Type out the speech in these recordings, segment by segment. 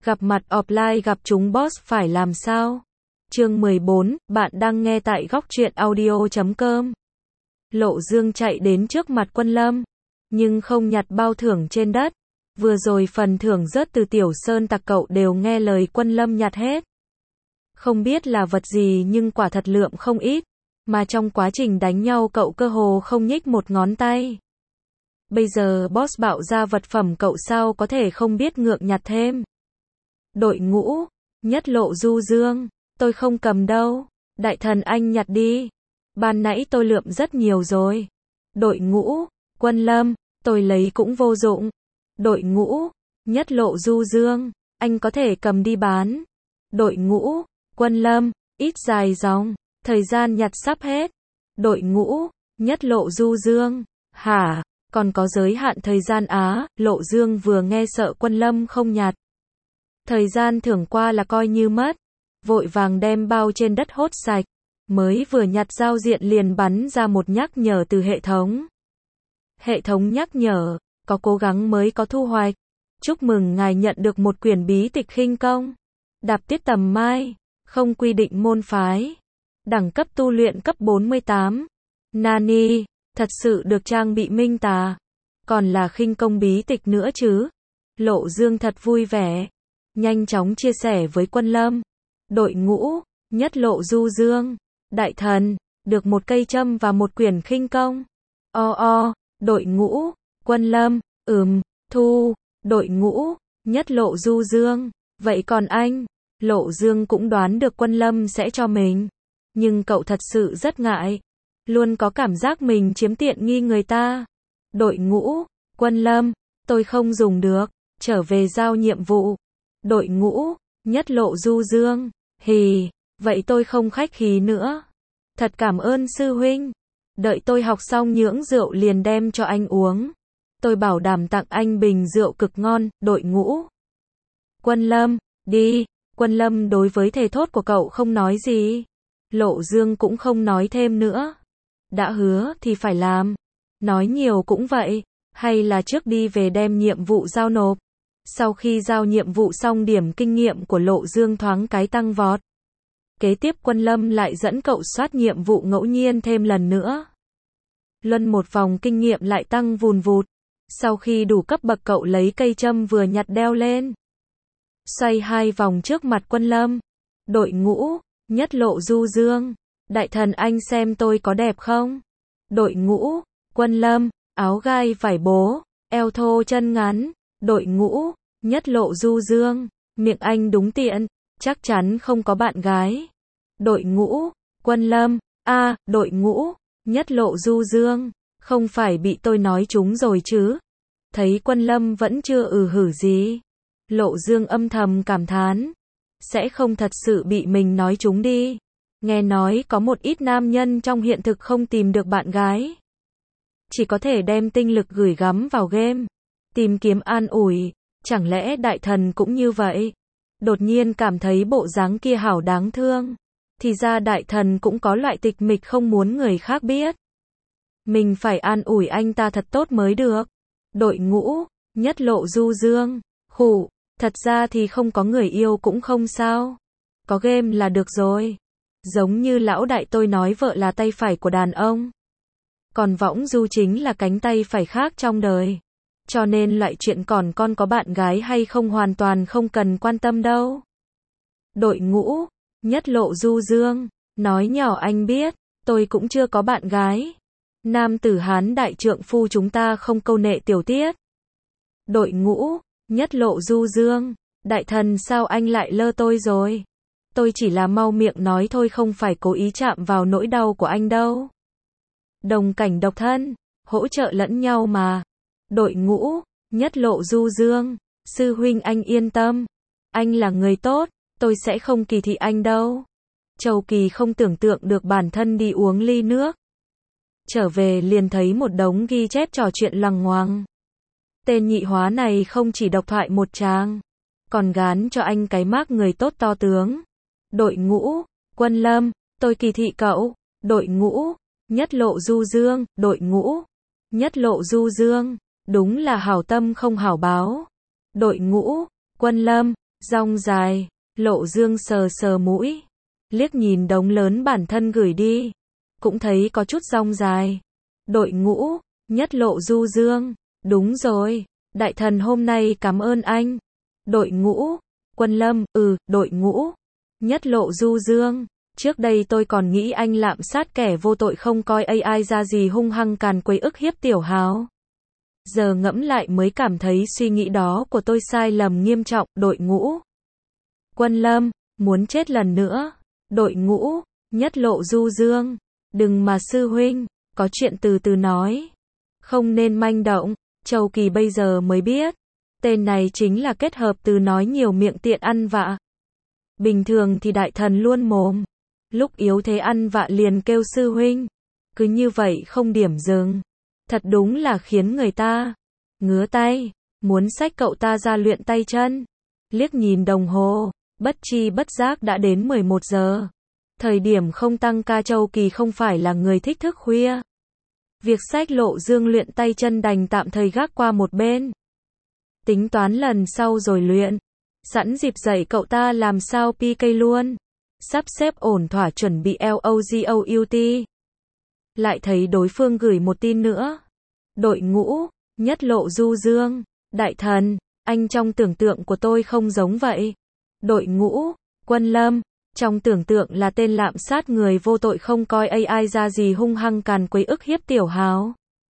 Gặp mặt offline gặp chúng boss phải làm sao? Chương 14, bạn đang nghe tại góc truyện audio.com. Lộ Dương chạy đến trước mặt Quân Lâm, nhưng không nhặt bao thưởng trên đất. Vừa rồi phần thưởng rớt từ Tiểu Sơn Tặc cậu đều nghe lời Quân Lâm nhặt hết. Không biết là vật gì nhưng quả thật lượng không ít, mà trong quá trình đánh nhau cậu cơ hồ không nhích một ngón tay. Bây giờ boss bạo ra vật phẩm cậu sao có thể không biết ngượng nhặt thêm. Đội ngũ, nhất lộ du dương, tôi không cầm đâu, đại thần anh nhặt đi. Ban nãy tôi lượm rất nhiều rồi. Đội ngũ, Quân Lâm, tôi lấy cũng vô dụng. Đội ngũ, nhất lộ du dương, anh có thể cầm đi bán. Đội ngũ, Quân Lâm, ít dài dòng, thời gian nhặt sắp hết. Đội ngũ, nhất lộ du dương, hả, còn có giới hạn thời gian á, Lộ Dương vừa nghe sợ Quân Lâm không nhặt. Thời gian thưởng qua là coi như mất, vội vàng đem bao trên đất hốt sạch, mới vừa nhặt giao diện liền bắn ra một nhắc nhở từ hệ thống. Hệ thống nhắc nhở, có cố gắng mới có thu hoạch. Chúc mừng ngài nhận được một quyển bí tịch khinh công. Đạp tiết tầm mai, không quy định môn phái. Đẳng cấp tu luyện cấp 48. Nani, thật sự được trang bị minh tà. Còn là khinh công bí tịch nữa chứ. Lộ Dương thật vui vẻ. Nhanh chóng chia sẻ với Quân Lâm. Đội ngũ, nhất lộ du dương. Đại thần, được một cây châm và một quyển khinh công. Đội ngũ, Quân Lâm, thu. Đội ngũ, nhất lộ du dương. Vậy còn anh? Lộ Dương cũng đoán được Quân Lâm sẽ cho mình. Nhưng cậu thật sự rất ngại. Luôn có cảm giác mình chiếm tiện nghi người ta. Đội ngũ, Quân Lâm, tôi không dùng được. Trở về giao nhiệm vụ. Đội ngũ, nhất lộ du dương. Hì, vậy tôi không khách khí nữa. Thật cảm ơn sư huynh. Đợi tôi học xong nhưỡng rượu liền đem cho anh uống. Tôi bảo đảm tặng anh bình rượu cực ngon. Đội ngũ, Quân Lâm, đi. Quân Lâm đối với thề thốt của cậu không nói gì. Lộ Dương cũng không nói thêm nữa. Đã hứa thì phải làm. Nói nhiều cũng vậy. Hay là trước đi về đem nhiệm vụ giao nộp. Sau khi giao nhiệm vụ xong điểm kinh nghiệm của Lộ Dương thoáng cái tăng vọt. Kế tiếp Quân Lâm lại dẫn cậu soát nhiệm vụ ngẫu nhiên thêm lần nữa. Luân một vòng kinh nghiệm lại tăng vùn vụt. Sau khi đủ cấp bậc cậu lấy cây châm vừa nhặt đeo lên. Xoay 2 vòng trước mặt Quân Lâm. Đội ngũ, nhất lộ du dương. Đại thần anh xem tôi có đẹp không? Đội ngũ, Quân Lâm, áo gai vải bố, eo thô chân ngắn. Đội ngũ, nhất lộ du dương. Miệng anh đúng tiện, chắc chắn không có bạn gái. Đội ngũ, Quân Lâm, đội ngũ, nhất lộ du dương. Không phải bị tôi nói trúng rồi chứ? Thấy Quân Lâm vẫn chưa hử gì. Lộ Dương âm thầm cảm thán. Sẽ không thật sự bị mình nói trúng đi. Nghe nói có một ít nam nhân trong hiện thực không tìm được bạn gái. Chỉ có thể đem tinh lực gửi gắm vào game. Tìm kiếm an ủi. Chẳng lẽ đại thần cũng như vậy? Đột nhiên cảm thấy bộ dáng kia hảo đáng thương. Thì ra đại thần cũng có loại tịch mịch không muốn người khác biết. Mình phải an ủi anh ta thật tốt mới được. Đội ngũ, nhất lộ du dương. Khụ, thật ra thì không có người yêu cũng không sao. Có game là được rồi. Giống như lão đại tôi nói vợ là tay phải của đàn ông. Còn võng du chính là cánh tay phải khác trong đời. Cho nên loại chuyện còn con có bạn gái hay không hoàn toàn không cần quan tâm đâu. Đội ngũ, nhất lộ du dương. Nói nhỏ anh biết, tôi cũng chưa có bạn gái. Nam tử Hán đại trượng phu chúng ta không câu nệ tiểu tiết. Đội ngũ, nhất lộ du dương. Đại thần sao anh lại lơ tôi rồi? Tôi chỉ là mau miệng nói thôi không phải cố ý chạm vào nỗi đau của anh đâu. Đồng cảnh độc thân, hỗ trợ lẫn nhau mà. Đội ngũ, nhất lộ du dương. Sư huynh anh yên tâm. Anh là người tốt, tôi sẽ không kỳ thị anh đâu. Châu Kỳ không tưởng tượng được bản thân đi uống ly nước. Trở về liền thấy một đống ghi chép trò chuyện loằng ngoằng. Tên nhị hóa này không chỉ độc thoại một tràng, còn gán cho anh cái mác người tốt to tướng. Đội ngũ, Quân Lâm, tôi kỳ thị cậu. Đội ngũ, nhất lộ du dương. Đội ngũ, nhất lộ du dương. Đúng là hảo tâm không hảo báo. Đội ngũ, Quân Lâm, Dong dài, Lộ Dương sờ sờ mũi, liếc nhìn đống lớn bản thân gửi đi, cũng thấy có chút dong dài. Đội ngũ, Nhất Lộ Du Dương, đúng rồi, đại thần hôm nay cảm ơn anh. Đội ngũ, Quân Lâm, đội ngũ, Nhất Lộ Du Dương, trước đây tôi còn nghĩ anh lạm sát kẻ vô tội không coi ai ra gì hung hăng càn quấy ức hiếp tiểu hào. Giờ ngẫm lại mới cảm thấy suy nghĩ đó của tôi sai lầm nghiêm trọng. Đội ngũ, Quân Lâm, muốn chết lần nữa. Đội ngũ, Nhất Lộ Du Dương, đừng mà sư huynh, có chuyện từ từ nói. Không nên manh động, Châu Kỳ bây giờ mới biết. Tên này chính là kết hợp từ nói nhiều miệng tiện ăn vạ. Bình thường thì đại thần luôn mồm, lúc yếu thế ăn vạ liền kêu sư huynh. Cứ như vậy không điểm dừng. Thật đúng là khiến người ta ngứa tay, muốn xách cậu ta ra luyện tay chân. Liếc nhìn đồng hồ, bất chi bất giác đã đến 11 giờ. Thời điểm không tăng ca Châu Kỳ không phải là người thích thức khuya. Việc xách Lộ Dương luyện tay chân đành tạm thời gác qua một bên. Tính toán lần sau rồi luyện. Sẵn dịp dạy cậu ta làm sao PK luôn. Sắp xếp ổn thỏa chuẩn bị LOGOUT. Lại thấy đối phương gửi một tin nữa. Đội ngũ, Nhất Lộ Du Dương, đại thần, anh trong tưởng tượng của tôi không giống vậy. Đội ngũ, Quân Lâm, trong tưởng tượng là tên lạm sát người vô tội không coi ai ra gì hung hăng càn quấy ức hiếp tiểu hào.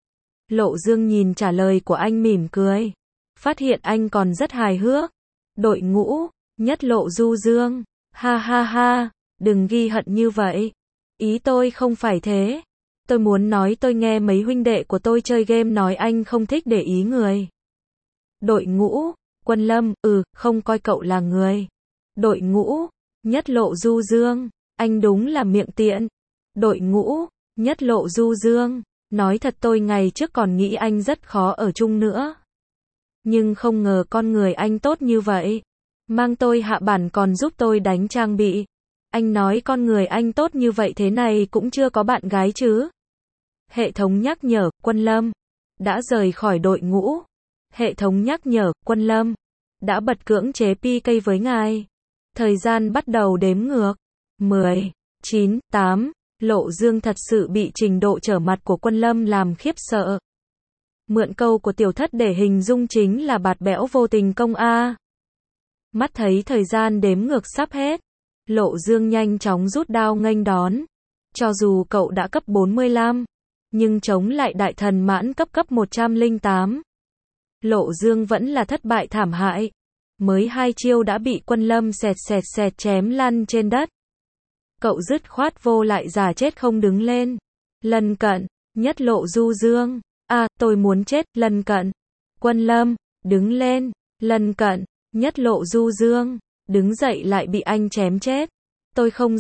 Lộ Dương nhìn trả lời của anh mỉm cười. Phát hiện anh còn rất hài hước. Đội ngũ, Nhất Lộ Du Dương, ha ha ha, đừng ghi hận như vậy. Ý tôi không phải thế. Tôi muốn nói tôi nghe mấy huynh đệ của tôi chơi game nói anh không thích để ý người. Đội ngũ, Quân Lâm, không coi cậu là người. Đội ngũ, Nhất Lộ Du Dương, anh đúng là miệng tiện. Đội ngũ, Nhất Lộ Du Dương, nói thật tôi ngày trước còn nghĩ anh rất khó ở chung nữa. Nhưng không ngờ con người anh tốt như vậy. Mang tôi hạ bản còn giúp tôi đánh trang bị. Anh nói con người anh tốt như vậy thế này cũng chưa có bạn gái chứ. Hệ thống nhắc nhở, Quân Lâm đã rời khỏi đội ngũ. Hệ thống nhắc nhở, Quân Lâm đã bật cưỡng chế PK với ngài. Thời gian bắt đầu đếm ngược. 10, 9, 8. Lộ Dương thật sự bị trình độ trở mặt của Quân Lâm làm khiếp sợ. Mượn câu của tiểu thất để hình dung chính là bạt bẽo vô tình công a. Mắt thấy thời gian đếm ngược sắp hết. Lộ Dương nhanh chóng rút đao nghênh đón. Cho dù cậu đã cấp 45, nhưng chống lại đại thần mãn cấp 108. Lộ Dương vẫn là thất bại thảm hại. Mới 2 chiêu đã bị Quân Lâm xẹt chém lăn trên đất. Cậu dứt khoát vô lại giả chết không đứng lên. Lần cận, Nhất Lộ Du Dương. Tôi muốn chết, lần cận. Quân Lâm, đứng lên. Lần cận, Nhất Lộ Du Dương. Đứng dậy lại bị anh chém chết. Tôi không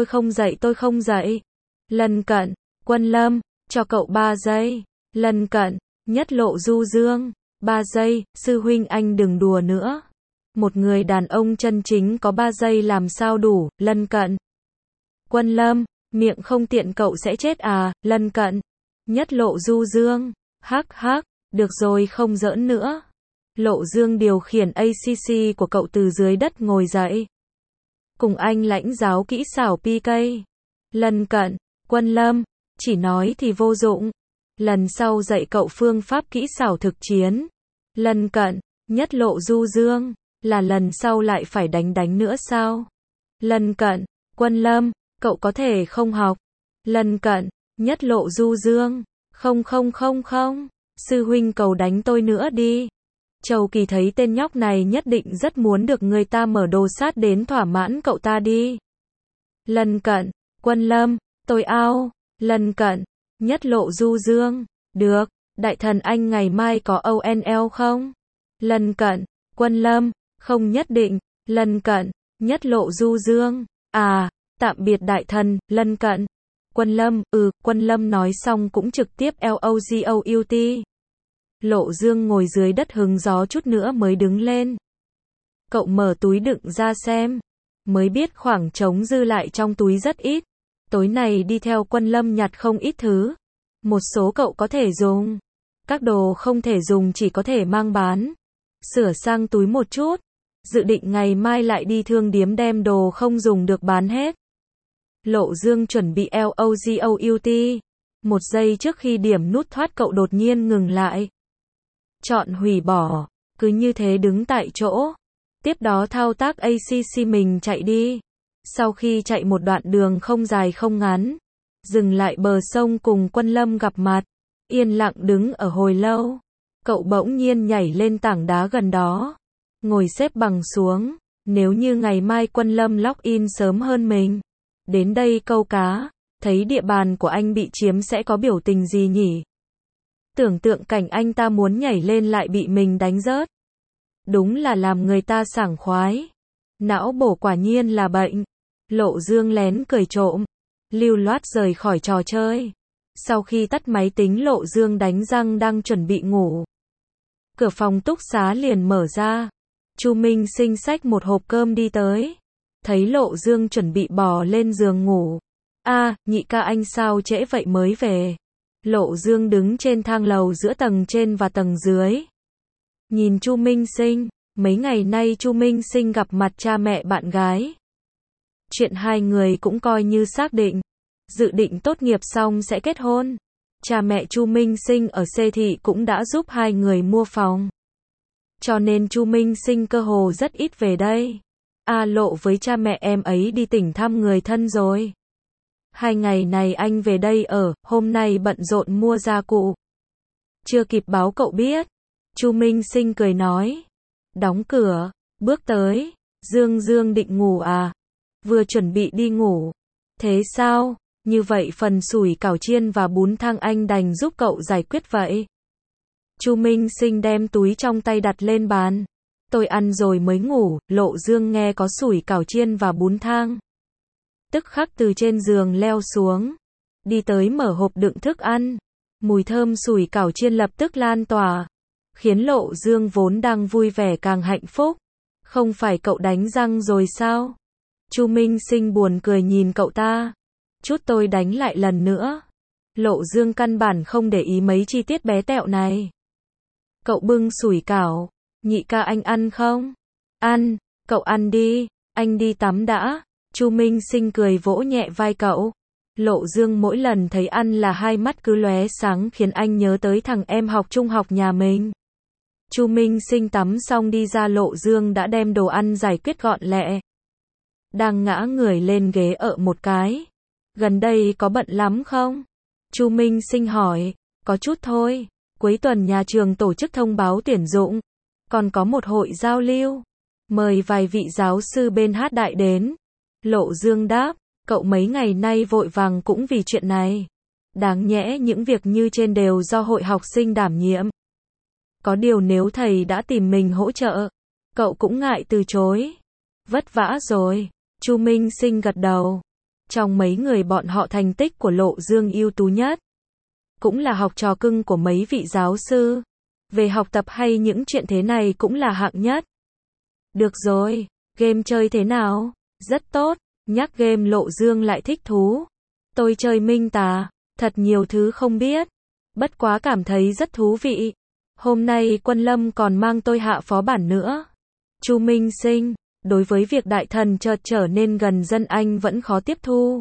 dậy. Lần cận, Quân Lâm, cho cậu 3 giây. Lần cận, Nhất Lộ Du Dương. 3 giây, sư huynh anh đừng đùa nữa. Một người đàn ông chân chính có 3 giây làm sao đủ. Lần cận, Quân Lâm, miệng không tiện cậu sẽ chết à. Lần cận, Nhất Lộ Du Dương. Hắc, được rồi không giỡn nữa. Lộ Dương điều khiển ACC của cậu từ dưới đất ngồi dậy. Cùng anh lãnh giáo kỹ xảo PK. Lần cận, Quân Lâm, chỉ nói thì vô dụng. Lần sau dạy cậu phương pháp kỹ xảo thực chiến. Lần cận, Nhất Lộ Du Dương, là lần sau lại phải đánh nữa sao? Lần cận, Quân Lâm, cậu có thể không học. Lần cận, Nhất Lộ Du Dương, không. Sư huynh cầu đánh tôi nữa đi. Châu Kỳ thấy tên nhóc này nhất định rất muốn được người ta mở đồ sát đến thỏa mãn cậu ta đi. Lần cận, Quân Lâm, tôi ao. Lần cận, Nhất Lộ Du Dương, được, đại thần anh ngày mai có ONL không? Lần cận, Quân Lâm, không nhất định. Lần cận, Nhất Lộ Du Dương, tạm biệt đại thần. Lần cận, Quân Lâm, Quân Lâm nói xong cũng trực tiếp LOGOUT. Lộ Dương ngồi dưới đất hứng gió chút nữa mới đứng lên. Cậu mở túi đựng ra xem. Mới biết khoảng trống dư lại trong túi rất ít. Tối nay đi theo Quân Lâm nhặt không ít thứ. Một số cậu có thể dùng. Các đồ không thể dùng chỉ có thể mang bán. Sửa sang túi một chút. dự định ngày mai lại đi thương điếm đem đồ không dùng được bán hết. Lộ Dương chuẩn bị LOGOUT. Một giây trước khi điểm nút thoát cậu đột nhiên ngừng lại. Chọn hủy bỏ. Cứ như thế đứng tại chỗ. Tiếp đó thao tác ACC mình chạy đi. Sau khi chạy một đoạn đường không dài không ngắn, dừng lại bờ sông cùng Quân Lâm gặp mặt. Yên lặng đứng ở hồi lâu. Cậu bỗng nhiên nhảy lên tảng đá gần đó. Ngồi xếp bằng xuống. Nếu như ngày mai Quân Lâm login sớm hơn mình, đến đây câu cá, thấy địa bàn của anh bị chiếm sẽ có biểu tình gì nhỉ? Tưởng tượng cảnh anh ta muốn nhảy lên lại bị mình đánh rớt. Đúng là làm người ta sảng khoái. Não bổ quả nhiên là bệnh. Lộ Dương lén cười trộm. Lưu loát rời khỏi trò chơi. Sau khi tắt máy tính Lộ Dương đánh răng đang chuẩn bị ngủ. Cửa phòng túc xá liền mở ra. Chu Minh Sinh xách một hộp cơm đi tới. Thấy Lộ Dương chuẩn bị bò lên giường ngủ. Nhị ca anh sao trễ vậy mới về? Lộ Dương đứng trên thang lầu giữa tầng trên và tầng dưới. Nhìn Chu Minh Sinh, mấy ngày nay Chu Minh Sinh gặp mặt cha mẹ bạn gái. Chuyện hai người cũng coi như xác định. Dự định tốt nghiệp xong sẽ kết hôn. Cha mẹ Chu Minh Sinh ở C thị cũng đã giúp hai người mua phòng. Cho nên Chu Minh Sinh cơ hồ rất ít về đây. Lộ với cha mẹ em ấy đi tỉnh thăm người thân rồi. 2 ngày này anh về đây ở, hôm nay bận rộn mua gia cụ. Chưa kịp báo cậu biết. Chu Minh Sinh cười nói. Đóng cửa, bước tới. Dương định ngủ à? Vừa chuẩn bị đi ngủ. Thế sao? Như vậy phần sủi cảo chiên và bún thang anh đành giúp cậu giải quyết vậy. Chu Minh Sinh đem túi trong tay đặt lên bàn. Tôi ăn rồi mới ngủ. Lộ Dương nghe có sủi cảo chiên và bún thang, tức khắc từ trên giường leo xuống. Đi tới mở hộp đựng thức ăn. Mùi thơm sủi cảo chiên lập tức lan tỏa. Khiến Lộ Dương vốn đang vui vẻ càng hạnh phúc. Không phải cậu đánh răng rồi sao? Chu Minh Sinh buồn cười nhìn cậu ta. Chút tôi đánh lại lần nữa. Lộ Dương căn bản không để ý mấy chi tiết bé tẹo này. Cậu bưng sủi cảo. Nhị ca anh ăn không? Ăn, cậu ăn đi, anh đi tắm đã. Chu Minh Sinh cười vỗ nhẹ vai cậu. Lộ Dương mỗi lần thấy ăn là hai mắt cứ lóe sáng khiến anh nhớ tới thằng em học trung học nhà mình. Chu Minh Sinh tắm xong đi ra Lộ Dương đã đem đồ ăn giải quyết gọn lẹ. Đang ngã người lên ghế ở một cái. Gần đây có bận lắm không? Chu Minh Sinh hỏi. Có chút thôi. Cuối tuần nhà trường tổ chức thông báo tuyển dụng. Còn có một hội giao lưu. Mời vài vị giáo sư bên hát đại đến. Lộ Dương đáp. Cậu mấy ngày nay vội vàng cũng vì chuyện này. Đáng nhẽ những việc như trên đều do hội học sinh đảm nhiệm. Có điều nếu thầy đã tìm mình hỗ trợ, cậu cũng ngại từ chối. Vất vả rồi. Chu Minh Sinh gật đầu. Trong mấy người bọn họ thành tích của Lộ Dương ưu tú nhất. Cũng là học trò cưng của mấy vị giáo sư. Về học tập hay những chuyện thế này cũng là hạng nhất. Được rồi, game chơi thế nào? Rất tốt. Nhắc game Lộ Dương lại thích thú. Tôi chơi Minh Tà, thật nhiều thứ không biết. Bất quá cảm thấy rất thú vị. Hôm nay Quân Lâm còn mang tôi hạ phó bản nữa. Chu Minh Sinh, đối với việc đại thần chợt trở nên gần dân anh vẫn khó tiếp thu.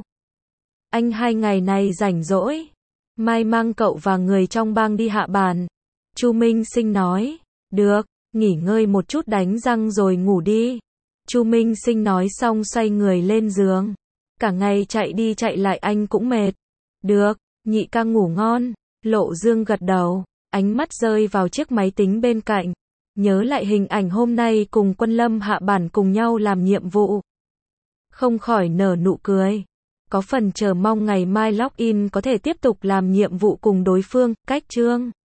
Anh 2 ngày này rảnh rỗi. Mai mang cậu và người trong bang đi hạ bản. Chu Minh Sinh nói. Được, nghỉ ngơi một chút đánh răng rồi ngủ đi. Chu Minh Sinh nói xong xoay người lên giường. Cả ngày chạy đi chạy lại anh cũng mệt. Được, nhị ca ngủ ngon. Lộ Dương gật đầu, ánh mắt rơi vào chiếc máy tính bên cạnh. Nhớ lại hình ảnh hôm nay cùng Quân Lâm hạ bản cùng nhau làm nhiệm vụ. Không khỏi nở nụ cười. Có phần chờ mong ngày mai login có thể tiếp tục làm nhiệm vụ cùng đối phương. Cách chương